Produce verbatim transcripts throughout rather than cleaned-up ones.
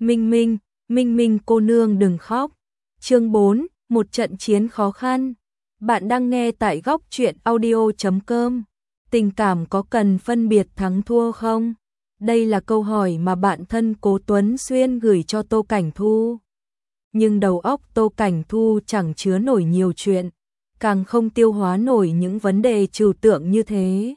Minh Minh, Minh Minh cô nương đừng khóc. Chương bốn, một trận chiến khó khăn. Bạn đang nghe tại góc truyện audio chấm com. Tình cảm có cần phân biệt thắng thua không? Đây là câu hỏi mà bạn thân Cố Tuấn Xuyên gửi cho Tô Cảnh Thu. Nhưng đầu óc Tô Cảnh Thu chẳng chứa nổi nhiều chuyện, càng không tiêu hóa nổi những vấn đề trừu tượng như thế.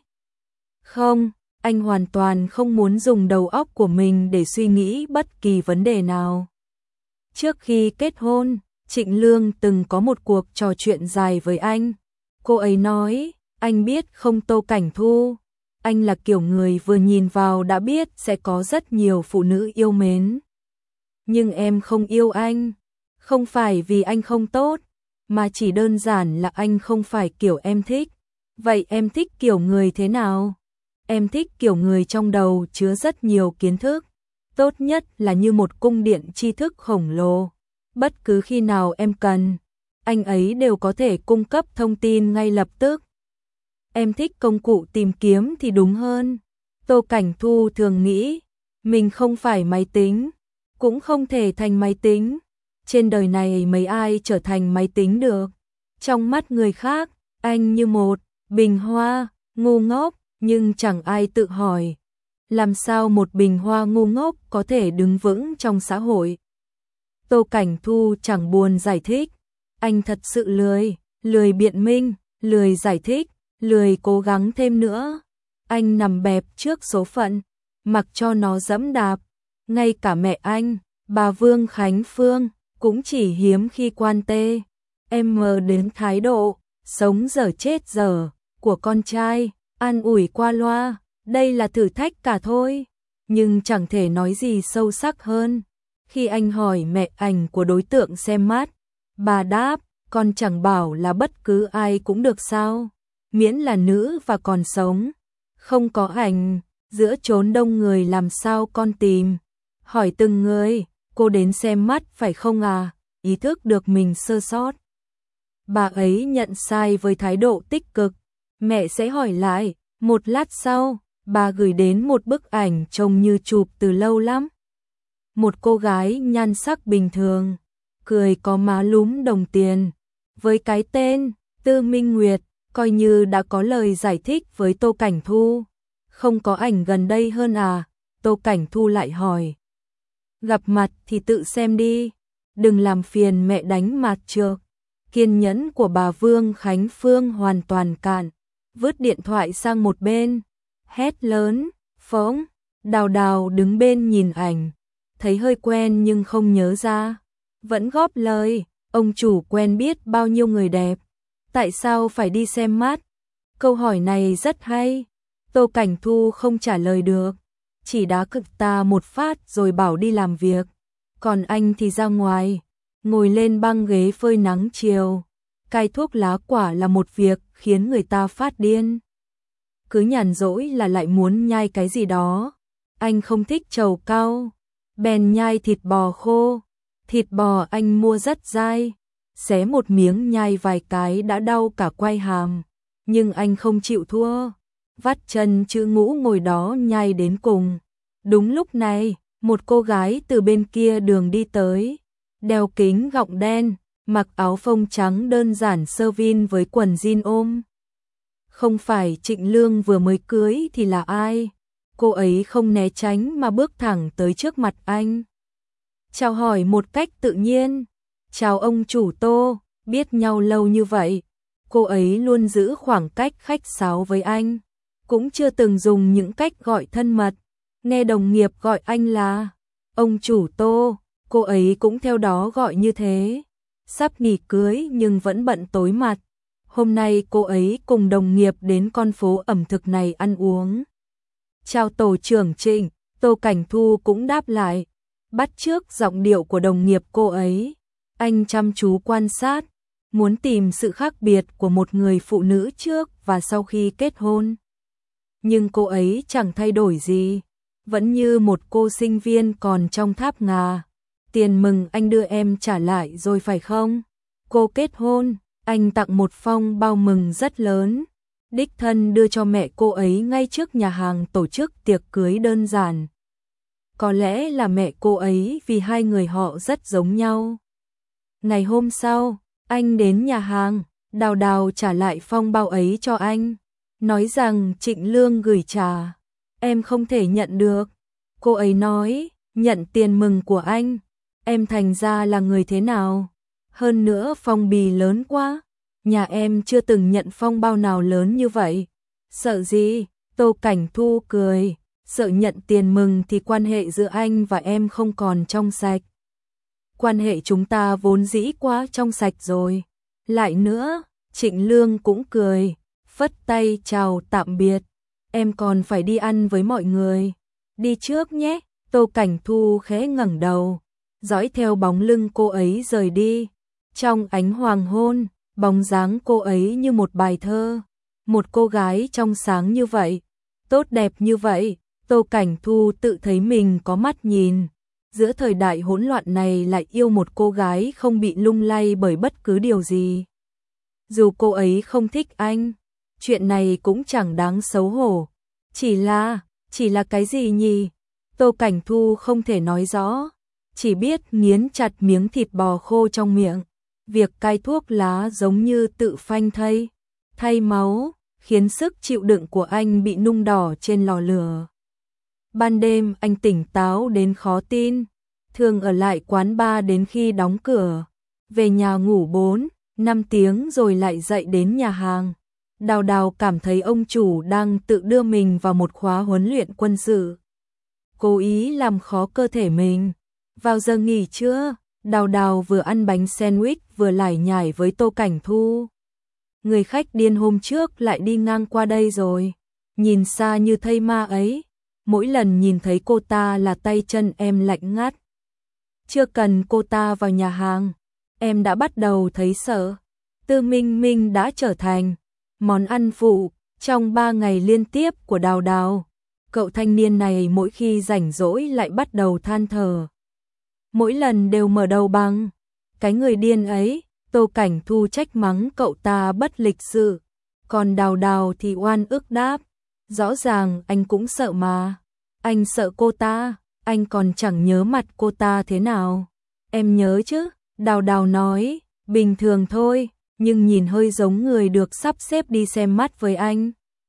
Không, anh hoàn toàn không muốn dùng đầu óc của mình để suy nghĩ bất kỳ vấn đề nào. Trước khi kết hôn, Trịnh Lương từng có một cuộc trò chuyện dài với anh. Cô ấy nói, anh biết không Tô Cảnh Thu, anh là kiểu người vừa nhìn vào đã biết sẽ có rất nhiều phụ nữ yêu mến. Nhưng em không yêu anh, không phải vì anh không tốt, mà chỉ đơn giản là anh không phải kiểu em thích. Vậy em thích kiểu người thế nào? Em thích kiểu người trong đầu chứa rất nhiều kiến thức, tốt nhất là như một cung điện tri thức khổng lồ. Bất cứ khi nào em cần, anh ấy đều có thể cung cấp thông tin ngay lập tức. Em thích công cụ tìm kiếm thì đúng hơn. Tô Cảnh Thu thường nghĩ, mình không phải máy tính, cũng không thể thành máy tính. Trên đời này mấy ai trở thành máy tính được. Trong mắt người khác, anh như một bình hoa, ngu ngốc, nhưng chẳng ai tự hỏi, làm sao một bình hoa ngu ngốc có thể đứng vững trong xã hội. Tô Cảnh Thu chẳng buồn giải thích, anh thật sự lười, lười biện minh, lười giải thích, lười cố gắng thêm nữa. Anh nằm bẹp trước số phận, mặc cho nó dẫm đạp. Ngay cả mẹ anh, bà Vương Khánh Phương, cũng chỉ hiếm khi quan tê em mờ đến thái độ sống dở chết dở của con trai, an ủi qua loa, đây là thử thách cả thôi. Nhưng chẳng thể nói gì sâu sắc hơn. Khi anh hỏi mẹ ảnh của đối tượng xem mắt, bà đáp, con chẳng bảo là bất cứ ai cũng được sao, miễn là nữ và còn sống. Không có ảnh, giữa chốn đông người làm sao con tìm. Hỏi từng người, cô đến xem mắt phải không à? Ý thức được mình sơ sót, bà ấy nhận sai với thái độ tích cực. Mẹ sẽ hỏi lại. Một lát sau, bà gửi đến một bức ảnh trông như chụp từ lâu lắm. Một cô gái nhan sắc bình thường, cười có má lúm đồng tiền, với cái tên Tư Minh Nguyệt, coi như đã có lời giải thích với Tô Cảnh Thu. Không có ảnh gần đây hơn à? Tô Cảnh Thu lại hỏi. Gặp mặt thì tự xem đi, đừng làm phiền mẹ đánh mặt trược. Kiên nhẫn của bà Vương Khánh Phương hoàn toàn cạn, vứt điện thoại sang một bên, hét lớn, phóng. Đào Đào đứng bên nhìn ảnh, thấy hơi quen nhưng không nhớ ra, vẫn góp lời, ông chủ quen biết bao nhiêu người đẹp, tại sao phải đi xem mắt? Câu hỏi này rất hay. Tô Cảnh Thu không trả lời được, chỉ đá cực ta một phát rồi bảo đi làm việc. Còn anh thì ra ngoài, ngồi lên băng ghế phơi nắng chiều. Cai thuốc lá quả là một việc khiến người ta phát điên. Cứ nhàn rỗi là lại muốn nhai cái gì đó. Anh không thích trầu cau, bèn nhai thịt bò khô. Thịt bò anh mua rất dai, xé một miếng nhai vài cái đã đau cả quai hàm. Nhưng anh không chịu thua, vắt chân chữ ngũ ngồi đó nhai đến cùng. Đúng lúc này, một cô gái từ bên kia đường đi tới, đeo kính gọng đen, mặc áo phông trắng đơn giản sơ vin với quần jean ôm. Không phải Trịnh Lương vừa mới cưới thì là ai? Cô ấy không né tránh mà bước thẳng tới trước mặt anh. Chào hỏi một cách tự nhiên. Chào ông chủ Tô, biết nhau lâu như vậy. Cô ấy luôn giữ khoảng cách khách sáo với anh, cũng chưa từng dùng những cách gọi thân mật. Nghe đồng nghiệp gọi anh là ông chủ Tô, cô ấy cũng theo đó gọi như thế. Sắp nghỉ cưới nhưng vẫn bận tối mặt. Hôm nay cô ấy cùng đồng nghiệp đến con phố ẩm thực này ăn uống. Chào tổ trưởng Trịnh, Tô Cảnh Thu cũng đáp lại, bắt chước giọng điệu của đồng nghiệp cô ấy. Anh chăm chú quan sát, muốn tìm sự khác biệt của một người phụ nữ trước và sau khi kết hôn. Nhưng cô ấy chẳng thay đổi gì, vẫn như một cô sinh viên còn trong tháp ngà. Tiền mừng anh đưa em trả lại rồi phải không? Cô kết hôn, anh tặng một phong bao mừng rất lớn, đích thân đưa cho mẹ cô ấy ngay trước nhà hàng tổ chức tiệc cưới đơn giản. có lẽ là mẹ cô ấy vì hai người họ rất giống nhau. Ngày hôm sau, anh đến nhà hàng, Đào Đào trả lại phong bao ấy cho anh, nói rằng Trịnh Lương gửi trà. Em không thể nhận được. Cô ấy nói, nhận tiền mừng của anh, em thành ra là người thế nào? Hơn nữa phong bì lớn quá, nhà em chưa từng nhận phong bao nào lớn như vậy. Sợ gì? Tô Cảnh Thu cười, sợ nhận tiền mừng thì quan hệ giữa anh và em không còn trong sạch. Quan hệ chúng ta vốn dĩ quá trong sạch rồi. Lại nữa, Trịnh Lương cũng cười, phất tay chào tạm biệt. Em còn phải đi ăn với mọi người. Đi trước nhé. Tô Cảnh Thu khẽ ngẩng đầu, dõi theo bóng lưng cô ấy rời đi. Trong ánh hoàng hôn, bóng dáng cô ấy như một bài thơ. Một cô gái trong sáng như vậy, tốt đẹp như vậy, Tô Cảnh Thu tự thấy mình có mắt nhìn. Giữa thời đại hỗn loạn này lại yêu một cô gái không bị lung lay bởi bất cứ điều gì. Dù cô ấy không thích anh, chuyện này cũng chẳng đáng xấu hổ. Chỉ là, chỉ là cái gì nhỉ? Tô Cảnh Thu không thể nói rõ, chỉ biết nghiến chặt miếng thịt bò khô trong miệng. Việc cai thuốc lá giống như tự phanh thây, thay máu, khiến sức chịu đựng của anh bị nung đỏ trên lò lửa. Ban đêm anh tỉnh táo đến khó tin, thường ở lại quán bar đến khi đóng cửa, về nhà ngủ bốn, năm tiếng rồi lại dậy đến nhà hàng. Đào Đào cảm thấy ông chủ đang tự đưa mình vào một khóa huấn luyện quân sự, cố ý làm khó cơ thể mình. Vào giờ nghỉ trưa, Đào Đào vừa ăn bánh sandwich vừa lải nhải với Tô Cảnh Thu. Người khách điên hôm trước lại đi ngang qua đây rồi, nhìn xa như thây ma ấy. Mỗi lần nhìn thấy cô ta là tay chân em lạnh ngắt. Chưa cần cô ta vào nhà hàng, em đã bắt đầu thấy sợ. Tư Minh Minh đã trở thành món ăn phụ trong ba ngày liên tiếp của Đào Đào. Cậu thanh niên này mỗi khi rảnh rỗi lại bắt đầu than thở. Mỗi lần đều mở đầu bằng cái người điên ấy. Tô Cảnh Thu trách mắng cậu ta bất lịch sự, còn Đào Đào thì oan ức đáp, rõ ràng anh cũng sợ mà. Anh sợ cô ta, anh còn chẳng nhớ mặt cô ta thế nào. Em nhớ chứ? Đào Đào nói, bình thường thôi, nhưng nhìn hơi giống người được sắp xếp đi xem mắt với anh.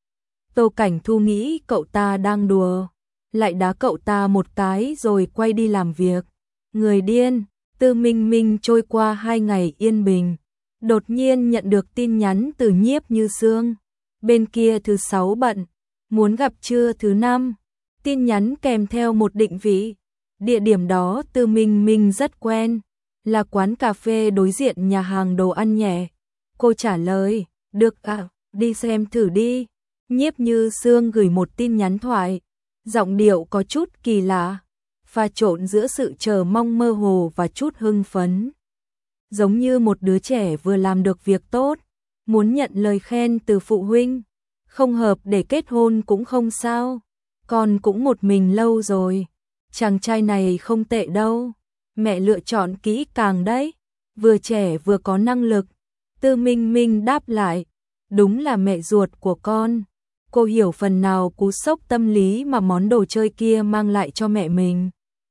Tô Cảnh Thu nghĩ cậu ta đang đùa, lại đá cậu ta một cái rồi quay đi làm việc. Người điên. Tư Minh Minh trôi qua hai ngày yên bình, đột nhiên nhận được tin nhắn từ Nhiếp Như Sương. Bên kia thứ sáu bận, muốn gặp trưa thứ năm. Tin nhắn kèm theo một định vị. Địa điểm đó Tư Minh Minh rất quen, là quán cà phê đối diện nhà hàng đồ ăn nhẹ. Cô trả lời, được ạ, đi xem thử đi. Nhiếp Như Sương gửi một tin nhắn thoại, giọng điệu có chút kỳ lạ, pha trộn giữa sự chờ mong mơ hồ và chút hưng phấn. Giống như một đứa trẻ vừa làm được việc tốt, muốn nhận lời khen từ phụ huynh. Không hợp để kết hôn cũng không sao, con cũng một mình lâu rồi. Chàng trai này không tệ đâu, mẹ lựa chọn kỹ càng đấy, vừa trẻ vừa có năng lực. Tư Minh Minh đáp lại, đúng là mẹ ruột của con. Cô hiểu phần nào cú sốc tâm lý mà món đồ chơi kia mang lại cho mẹ mình.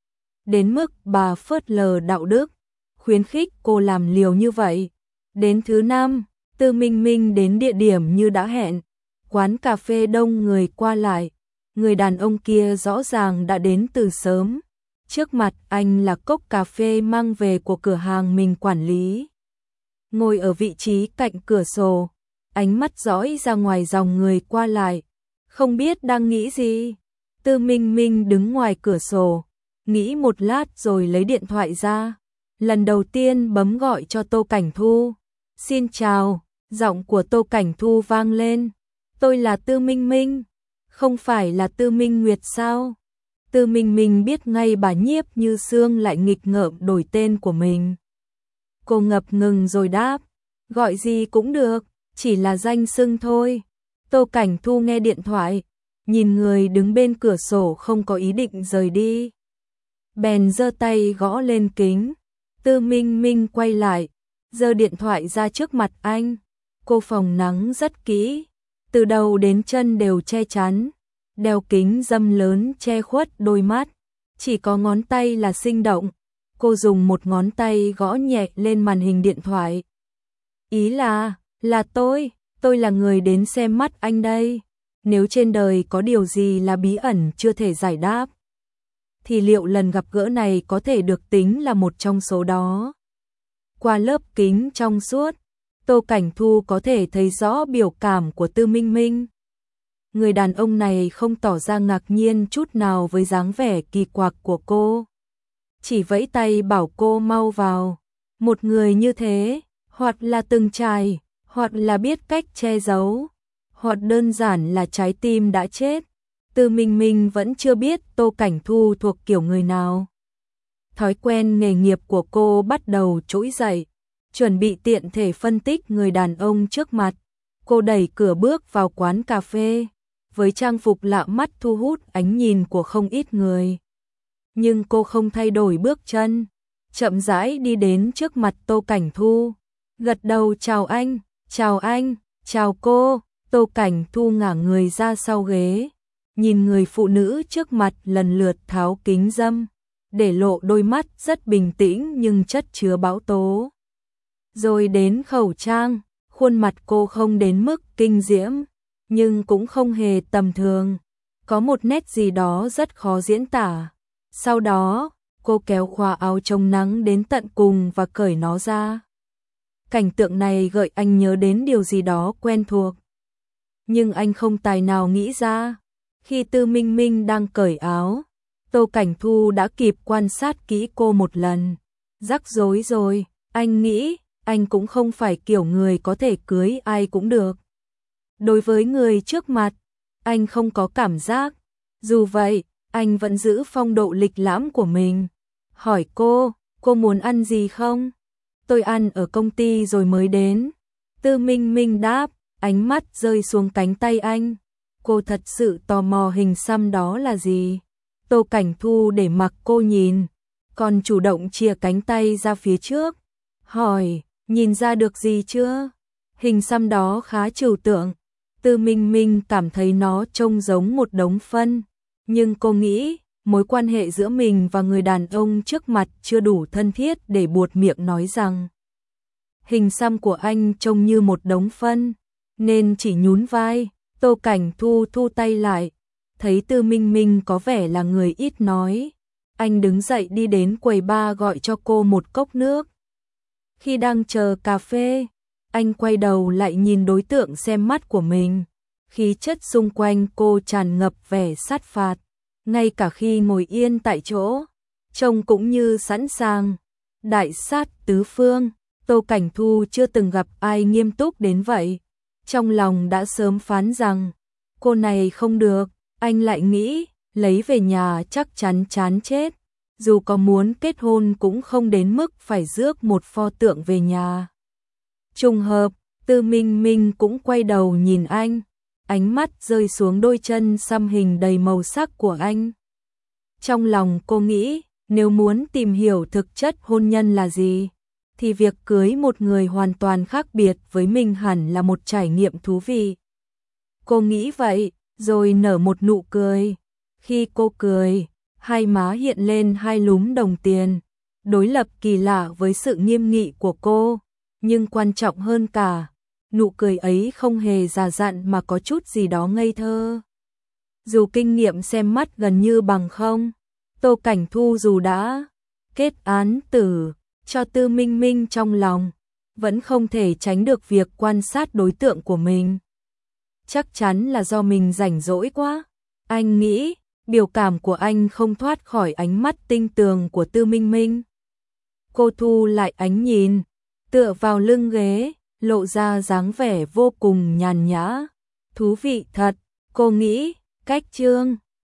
Đến mức bà phớt lờ đạo đức, khuyến khích cô làm liều như vậy. Đến thứ năm, Tư Minh Minh đến địa điểm như đã hẹn. Quán cà phê đông người qua lại. Người đàn ông kia rõ ràng đã đến từ sớm. Trước mặt anh là cốc cà phê mang về của cửa hàng mình quản lý. Ngồi ở vị trí cạnh cửa sổ, ánh mắt dõi ra ngoài dòng người qua lại. Không biết đang nghĩ gì. Tư Minh Minh đứng ngoài cửa sổ, nghĩ một lát rồi lấy điện thoại ra. Lần đầu tiên bấm gọi cho Tô Cảnh Thu. Xin chào, giọng của Tô Cảnh Thu vang lên. Tôi là Tư Minh Minh, không phải là Tư Minh Nguyệt sao? Tư Minh Minh biết ngay bà Nhiếp Như Sương lại nghịch ngợm đổi tên của mình. Cô ngập ngừng rồi đáp, gọi gì cũng được, chỉ là danh xưng thôi. Tô Cảnh Thu nghe điện thoại, nhìn người đứng bên cửa sổ không có ý định rời đi. Bèn giơ tay gõ lên kính. Tư Minh Minh quay lại, giơ điện thoại ra trước mặt anh. Cô phòng nắng rất kỹ, từ đầu đến chân đều che chắn, đeo kính râm lớn che khuất đôi mắt. chỉ có ngón tay là sinh động. Cô dùng một ngón tay gõ nhẹ lên màn hình điện thoại. Ý là, là tôi, tôi là người đến xem mắt anh đây. Nếu trên đời có điều gì là bí ẩn chưa thể giải đáp, thì liệu lần gặp gỡ này có thể được tính là một trong số đó. Qua lớp kính trong suốt, Tô Cảnh Thu có thể thấy rõ biểu cảm của Tư Minh Minh. Người đàn ông này không tỏ ra ngạc nhiên chút nào với dáng vẻ kỳ quặc của cô. Chỉ vẫy tay bảo cô mau vào. Một người như thế, hoặc là từng trải, hoặc là biết cách che giấu, hoặc đơn giản là trái tim đã chết. Tư Minh Minh vẫn chưa biết Tô Cảnh Thu thuộc kiểu người nào. Thói quen nghề nghiệp của cô bắt đầu trỗi dậy, chuẩn bị tiện thể phân tích người đàn ông trước mặt. Cô đẩy cửa bước vào quán cà phê, với trang phục lạ mắt thu hút ánh nhìn của không ít người. Nhưng cô không thay đổi bước chân, chậm rãi đi đến trước mặt Tô Cảnh Thu, gật đầu chào anh, chào anh, chào cô. Tô Cảnh Thu ngả người ra sau ghế, nhìn người phụ nữ trước mặt lần lượt tháo kính râm, để lộ đôi mắt rất bình tĩnh nhưng chất chứa bão tố. Rồi đến khẩu trang, khuôn mặt cô không đến mức kinh diễm, nhưng cũng không hề tầm thường, có một nét gì đó rất khó diễn tả. Sau đó, cô kéo khóa áo chống nắng đến tận cùng và cởi nó ra. Cảnh tượng này gợi anh nhớ đến điều gì đó quen thuộc. Nhưng anh không tài nào nghĩ ra, khi Tư Minh Minh đang cởi áo, Tô Cảnh Thu đã kịp quan sát kỹ cô một lần. Rắc rối rồi, anh nghĩ, anh cũng không phải kiểu người có thể cưới ai cũng được. Đối với người trước mặt, anh không có cảm giác. Dù vậy, anh vẫn giữ phong độ lịch lãm của mình. Hỏi cô, cô muốn ăn gì không? Tôi ăn ở công ty rồi mới đến. Tư Minh Minh đáp, ánh mắt rơi xuống cánh tay anh. Cô thật sự tò mò hình xăm đó là gì. Tô Cảnh Thu để mặc cô nhìn, còn chủ động chìa cánh tay ra phía trước. Hỏi, nhìn ra được gì chưa? Hình xăm đó khá trừu tượng. Tư Minh Minh cảm thấy nó trông giống một đống phân. Nhưng cô nghĩ, mối quan hệ giữa mình và người đàn ông trước mặt chưa đủ thân thiết để buột miệng nói rằng hình xăm của anh trông như một đống phân, nên chỉ nhún vai. Tô Cảnh Thu thu tay lại, thấy Tư Minh Minh có vẻ là người ít nói. Anh đứng dậy đi đến quầy bar gọi cho cô một cốc nước. Khi đang chờ cà phê, anh quay đầu lại nhìn đối tượng xem mắt của mình. Khí chất xung quanh cô tràn ngập vẻ sát phạt, ngay cả khi ngồi yên tại chỗ, trông cũng như sẵn sàng đại sát tứ phương. Tô Cảnh Thu chưa từng gặp ai nghiêm túc đến vậy, trong lòng đã sớm phán rằng cô này không được. Anh lại nghĩ lấy về nhà chắc chắn chán chết, dù có muốn kết hôn cũng không đến mức phải rước một pho tượng về nhà. Trùng hợp, Tư Minh Minh cũng quay đầu nhìn anh, ánh mắt rơi xuống đôi chân xăm hình đầy màu sắc của anh. Trong lòng cô nghĩ, nếu muốn tìm hiểu thực chất hôn nhân là gì, thì việc cưới một người hoàn toàn khác biệt với mình hẳn là một trải nghiệm thú vị. Cô nghĩ vậy, rồi nở một nụ cười. Khi cô cười, hai má hiện lên hai lúm đồng tiền, đối lập kỳ lạ với sự nghiêm nghị của cô. Nhưng quan trọng hơn cả, nụ cười ấy không hề già dặn mà có chút gì đó ngây thơ. Dù kinh nghiệm xem mắt gần như bằng không, Tô Cảnh Thu dù đã kết án tử cho Tư Minh Minh trong lòng, vẫn không thể tránh được việc quan sát đối tượng của mình. Chắc chắn là do mình rảnh rỗi quá. Anh nghĩ, biểu cảm của anh không thoát khỏi ánh mắt tinh tường của Tư Minh Minh. Cô thu lại ánh nhìn, tựa vào lưng ghế, lộ ra dáng vẻ vô cùng nhàn nhã. Thú vị thật, cô nghĩ. Cách chương